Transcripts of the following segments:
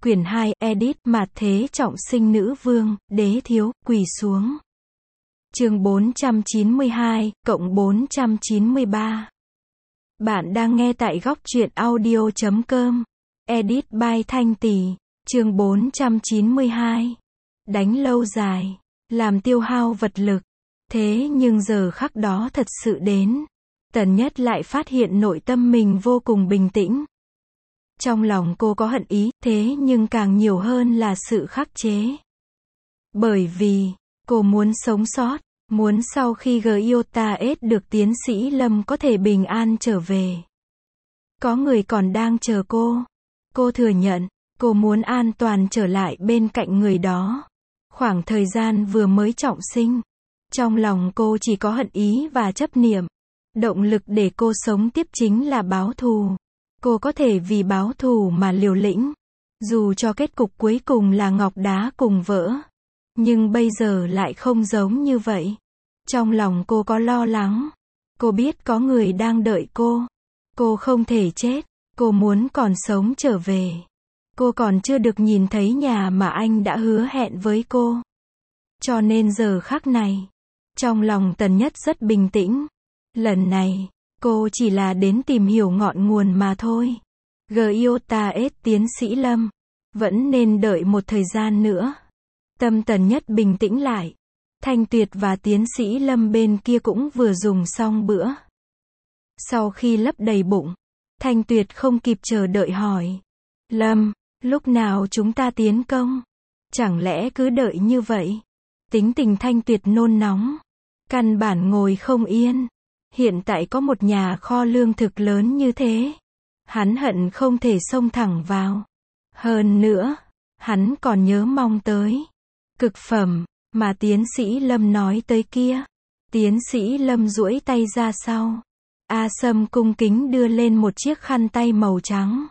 Quyển 2, edit, Mạt Thế Trọng Sinh Nữ Vương, Đế Thiếu, quỳ xuống. Chương 492, cộng 493. Bạn đang nghe tại góc truyện audio.com. Edit by Thanh Tỷ. Chương 492. Đánh lâu dài, làm tiêu hao vật lực. Thế nhưng giờ khắc đó thật sự đến. Tần Nhất lại phát hiện nội tâm mình vô cùng bình tĩnh. Trong lòng cô có hận ý, thế nhưng càng nhiều hơn là sự khắc chế. Bởi vì, cô muốn sống sót, muốn sau khi Gyota-S được tiến sĩ Lâm có thể bình an trở về. Có người còn đang chờ cô. Cô thừa nhận, cô muốn an toàn trở lại bên cạnh người đó. Khoảng thời gian vừa mới trọng sinh, trong lòng cô chỉ có hận ý và chấp niệm. Động lực để cô sống tiếp chính là báo thù. Cô có thể vì báo thù mà liều lĩnh. Dù cho kết cục cuối cùng là ngọc đá cùng vỡ. Nhưng bây giờ lại không giống như vậy. Trong lòng cô có lo lắng. Cô biết có người đang đợi cô. Cô không thể chết. Cô muốn còn sống trở về. Cô còn chưa được nhìn thấy nhà mà anh đã hứa hẹn với cô. Cho nên giờ khắc này, trong lòng Tần Nhất rất bình tĩnh. Lần này, cô chỉ là đến tìm hiểu ngọn nguồn mà thôi. Gyota-S tiến sĩ Lâm, vẫn nên đợi một thời gian nữa. Tâm Tần Nhất bình tĩnh lại. Thanh Tuyệt và tiến sĩ Lâm bên kia cũng vừa dùng xong bữa. Sau khi lấp đầy bụng, Thanh Tuyệt không kịp chờ đợi hỏi. Lâm, lúc nào chúng ta tiến công? Chẳng lẽ cứ đợi như vậy? Tính tình Thanh Tuyệt nôn nóng. Căn bản ngồi không yên. Hiện tại có một nhà kho lương thực lớn như thế. Hắn hận không thể xông thẳng vào. Hơn nữa, hắn còn nhớ mong tới cực phẩm mà tiến sĩ Lâm nói tới kia. Tiến sĩ Lâm duỗi tay ra sau. A Sâm cung kính đưa lên một chiếc khăn tay màu trắng.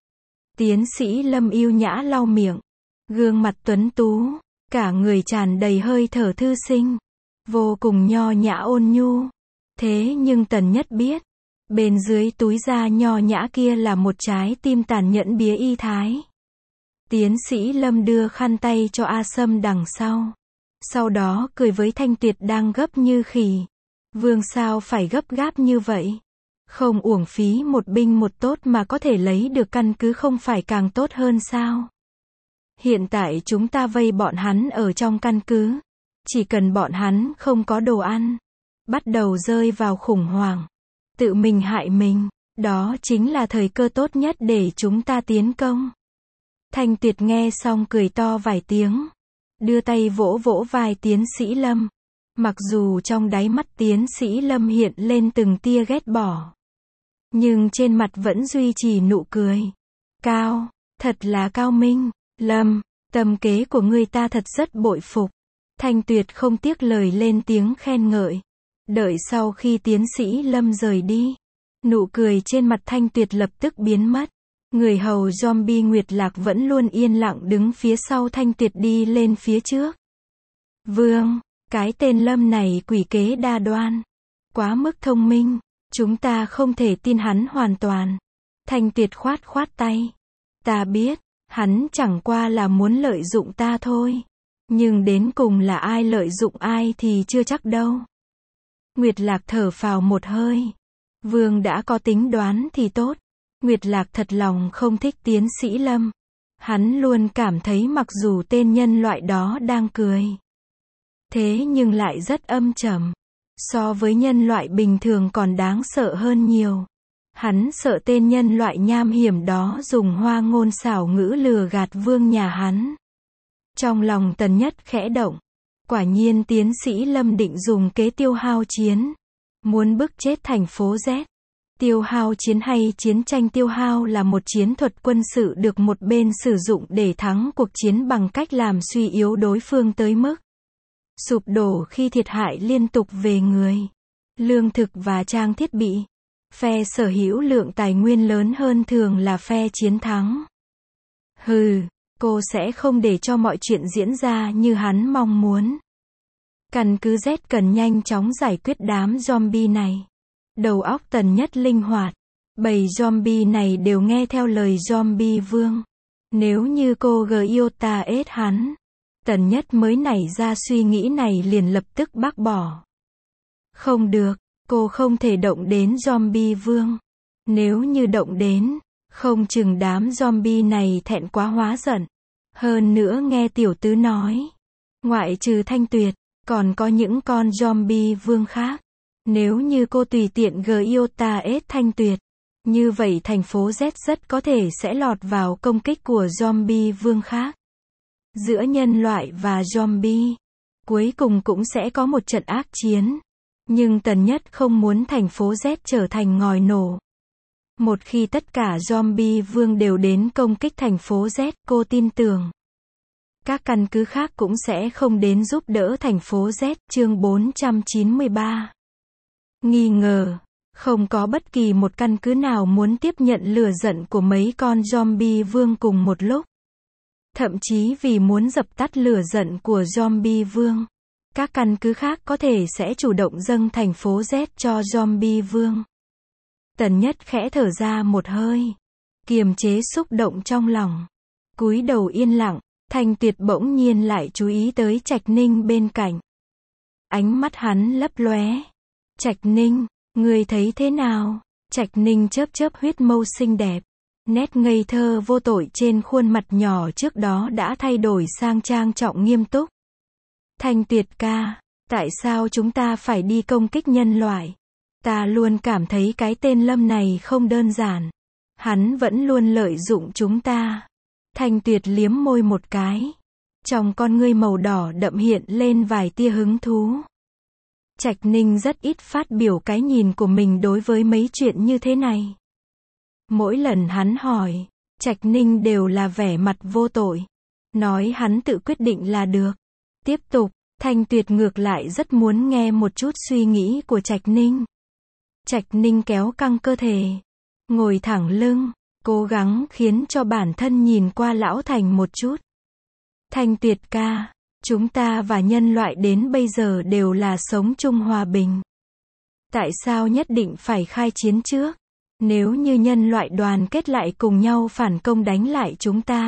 Tiến sĩ Lâm yêu nhã lau miệng. Gương mặt tuấn tú, cả người tràn đầy hơi thở thư sinh. Vô cùng nho nhã ôn nhu. Thế nhưng Tần Nhất biết, bên dưới túi da nho nhã kia là một trái tim tàn nhẫn bía y thái. Tiến sĩ Lâm đưa khăn tay cho A Sâm đằng sau. Sau đó cười với Thanh Tuyệt đang gấp như khỉ. Vương sao phải gấp gáp như vậy? Không uổng phí một binh một tốt mà có thể lấy được căn cứ không phải càng tốt hơn sao? Hiện tại chúng ta vây bọn hắn ở trong căn cứ. Chỉ cần bọn hắn không có đồ ăn, bắt đầu rơi vào khủng hoảng, tự mình hại mình, đó chính là thời cơ tốt nhất để chúng ta tiến công. Thanh Tuyệt nghe xong cười to vài tiếng, đưa tay vỗ vỗ vai tiến sĩ Lâm. Mặc dù trong đáy mắt tiến sĩ Lâm hiện lên từng tia ghét bỏ, nhưng trên mặt vẫn duy trì nụ cười. Cao, thật là cao minh, Lâm, tâm kế của người ta thật rất bội phục. Thanh Tuyệt không tiếc lời lên tiếng khen ngợi. Đợi sau khi tiến sĩ Lâm rời đi, nụ cười trên mặt Thanh Tuyệt lập tức biến mất. Người hầu zombie Nguyệt Lạc vẫn luôn yên lặng đứng phía sau Thanh Tuyệt đi lên phía trước. Vương, cái tên Lâm này quỷ kế đa đoan, quá mức thông minh, chúng ta không thể tin hắn hoàn toàn. Thanh Tuyệt khoát khoát tay. Ta biết, hắn chẳng qua là muốn lợi dụng ta thôi. Nhưng đến cùng là ai lợi dụng ai thì chưa chắc đâu. Nguyệt Lạc thở phào một hơi. Vương đã có tính đoán thì tốt. Nguyệt Lạc thật lòng không thích tiến sĩ Lâm. Hắn luôn cảm thấy mặc dù tên nhân loại đó đang cười, thế nhưng lại rất âm trầm. So với nhân loại bình thường còn đáng sợ hơn nhiều. Hắn sợ tên nhân loại nham hiểm đó dùng hoa ngôn xảo ngữ lừa gạt vương nhà hắn. Trong lòng Tần Nhất khẽ động. Quả nhiên tiến sĩ Lâm định dùng kế tiêu hao chiến. Muốn bức chết thành phố Z. Tiêu hao chiến hay chiến tranh tiêu hao là một chiến thuật quân sự được một bên sử dụng để thắng cuộc chiến bằng cách làm suy yếu đối phương tới mức sụp đổ khi thiệt hại liên tục về người, lương thực và trang thiết bị. Phe sở hữu lượng tài nguyên lớn hơn thường là phe chiến thắng. Hừ, cô sẽ không để cho mọi chuyện diễn ra như hắn mong muốn. Căn cứ Z cần nhanh chóng giải quyết đám zombie này. Đầu óc Tần Nhất linh hoạt. Bầy zombie này đều nghe theo lời zombie vương. Nếu như cô Giota ết hắn, Tần Nhất mới nảy ra suy nghĩ này liền lập tức bác bỏ. Không được, cô không thể động đến zombie vương. Nếu như động đến, không chừng đám zombie này thẹn quá hóa giận. Hơn nữa nghe tiểu tứ nói, ngoại trừ Thanh Tuyệt, còn có những con zombie vương khác. Nếu như cô tùy tiện Giota ết Thanh Tuyệt, như vậy thành phố Z rất có thể sẽ lọt vào công kích của zombie vương khác. Giữa nhân loại và zombie, cuối cùng cũng sẽ có một trận ác chiến. Nhưng Tần Nhất không muốn thành phố Z trở thành ngòi nổ. Một khi tất cả zombie vương đều đến công kích thành phố Z, cô tin tưởng các căn cứ khác cũng sẽ không đến giúp đỡ thành phố Z. Chương 493. Nghi ngờ. Không có bất kỳ một căn cứ nào muốn tiếp nhận lửa giận của mấy con zombie vương cùng một lúc. Thậm chí vì muốn dập tắt lửa giận của zombie vương, các căn cứ khác có thể sẽ chủ động dâng thành phố Z cho zombie vương. Tần Nhất khẽ thở ra một hơi, kiềm chế xúc động trong lòng, cúi đầu yên lặng. Thanh Tuyệt bỗng nhiên lại chú ý tới Trạch Ninh bên cạnh. Ánh mắt hắn lấp lóe. Trạch Ninh, ngươi thấy thế nào? Trạch Ninh chớp chớp huyết mâu xinh đẹp. Nét ngây thơ vô tội trên khuôn mặt nhỏ trước đó đã thay đổi sang trang trọng nghiêm túc. Thanh Tuyệt ca, tại sao chúng ta phải đi công kích nhân loại? Ta luôn cảm thấy cái tên Lâm này không đơn giản. Hắn vẫn luôn lợi dụng chúng ta. Thanh Tuyệt liếm môi một cái. Trong con ngươi màu đỏ đậm hiện lên vài tia hứng thú. Trạch Ninh rất ít phát biểu cái nhìn của mình đối với mấy chuyện như thế này. Mỗi lần hắn hỏi, Trạch Ninh đều là vẻ mặt vô tội. Nói hắn tự quyết định là được. Tiếp tục, Thanh Tuyệt ngược lại rất muốn nghe một chút suy nghĩ của Trạch Ninh. Trạch Ninh kéo căng cơ thể, ngồi thẳng lưng, cố gắng khiến cho bản thân nhìn qua lão thành một chút. Thanh Tuyệt ca, chúng ta và nhân loại đến bây giờ đều là sống chung hòa bình. Tại sao nhất định phải khai chiến trước? Nếu như nhân loại đoàn kết lại cùng nhau phản công đánh lại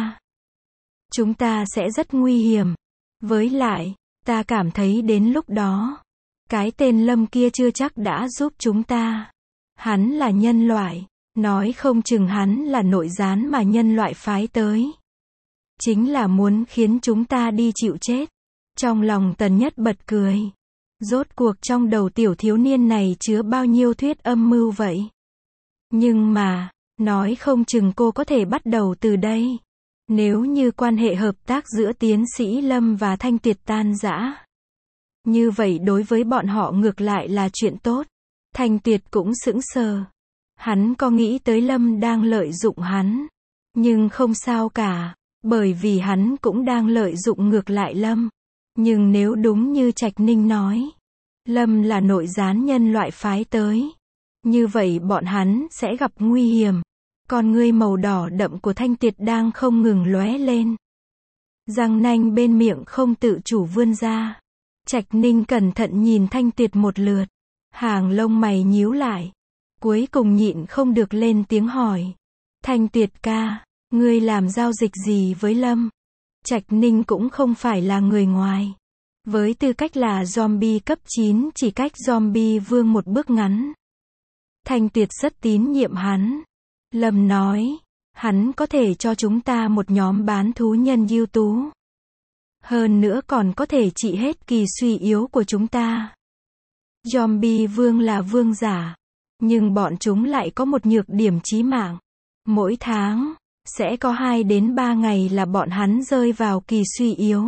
chúng ta sẽ rất nguy hiểm. Với lại, ta cảm thấy đến lúc đó, cái tên Lâm kia chưa chắc đã giúp chúng ta. Hắn là nhân loại, nói không chừng hắn là nội gián mà nhân loại phái tới. Chính là muốn khiến chúng ta đi chịu chết. Trong lòng Tần Nhất bật cười. Rốt cuộc trong đầu tiểu thiếu niên này chứa bao nhiêu thuyết âm mưu vậy? Nhưng mà, nói không chừng cô có thể bắt đầu từ đây. Nếu như quan hệ hợp tác giữa tiến sĩ Lâm và Thanh Tuyệt tan rã, như vậy đối với bọn họ ngược lại là chuyện tốt. Thanh Tuyệt cũng sững sờ. Hắn có nghĩ tới Lâm đang lợi dụng hắn. Nhưng không sao cả, bởi vì hắn cũng đang lợi dụng ngược lại Lâm. Nhưng nếu đúng như Trạch Ninh nói, Lâm là nội gián nhân loại phái tới, như vậy bọn hắn sẽ gặp nguy hiểm. Con ngươi màu đỏ đậm của Thanh Tuyệt đang không ngừng lóe lên. Răng nanh bên miệng không tự chủ vươn ra. Trạch Ninh cẩn thận nhìn Thanh Tuyệt một lượt. Hàng lông mày nhíu lại. Cuối cùng nhịn không được lên tiếng hỏi. Thanh Tuyệt ca, ngươi làm giao dịch gì với Lâm? Trạch Ninh cũng không phải là người ngoài. Với tư cách là zombie cấp 9 chỉ cách zombie vương một bước ngắn. Thanh Tuyệt rất tín nhiệm hắn. Lâm nói, hắn có thể cho chúng ta một nhóm bán thú nhân ưu tú. Hơn nữa còn có thể trị hết kỳ suy yếu của chúng ta. Zombie vương là vương giả, nhưng bọn chúng lại có một nhược điểm chí mạng. Mỗi tháng, sẽ có 2 đến 3 ngày là bọn hắn rơi vào kỳ suy yếu.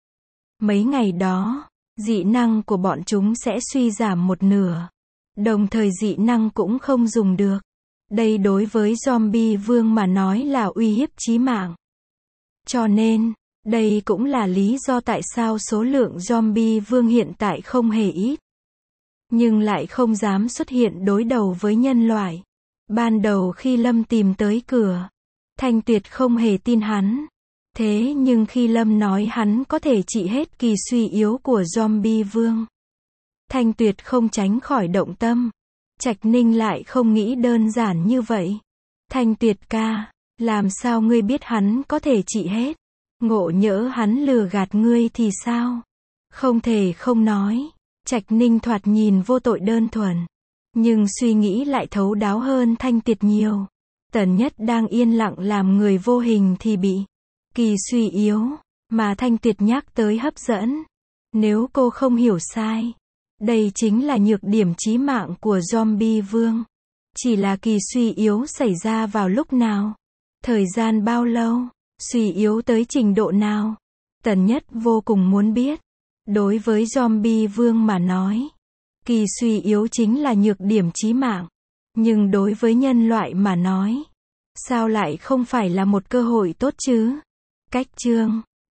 Mấy ngày đó, dị năng của bọn chúng sẽ suy giảm một nửa. Đồng thời dị năng cũng không dùng được. Đây đối với zombie vương mà nói là uy hiếp chí mạng. Cho nên, đây cũng là lý do tại sao số lượng zombie vương hiện tại không hề ít. Nhưng lại không dám xuất hiện đối đầu với nhân loại. Ban đầu khi Lâm tìm tới cửa, Thanh Tuyệt không hề tin hắn. Thế nhưng khi Lâm nói hắn có thể trị hết kỳ suy yếu của zombie vương, Thanh Tuyệt không tránh khỏi động tâm. Trạch Ninh lại không nghĩ đơn giản như vậy. Thanh Tuyệt ca, Làm sao ngươi biết hắn có thể trị hết? Ngộ nhỡ hắn lừa gạt ngươi thì sao? Không thể không nói. Trạch Ninh thoạt nhìn vô tội đơn thuần. Nhưng suy nghĩ lại thấu đáo hơn Thanh Tiệt nhiều. Tần Nhất đang yên lặng làm người vô hình thì bị Kỳ suy yếu, mà Thanh Tiệt nhắc tới hấp dẫn. Nếu cô không hiểu sai, đây chính là nhược điểm chí mạng của zombie vương. Chỉ là Kỳ suy yếu xảy ra vào lúc nào? Thời gian bao lâu? Suy yếu tới trình độ nào? Tần Nhất vô cùng muốn biết. Đối với zombie vương mà nói, Kỳ suy yếu chính là nhược điểm chí mạng. Nhưng đối với nhân loại mà nói, sao lại không phải là một cơ hội tốt chứ? Cách chương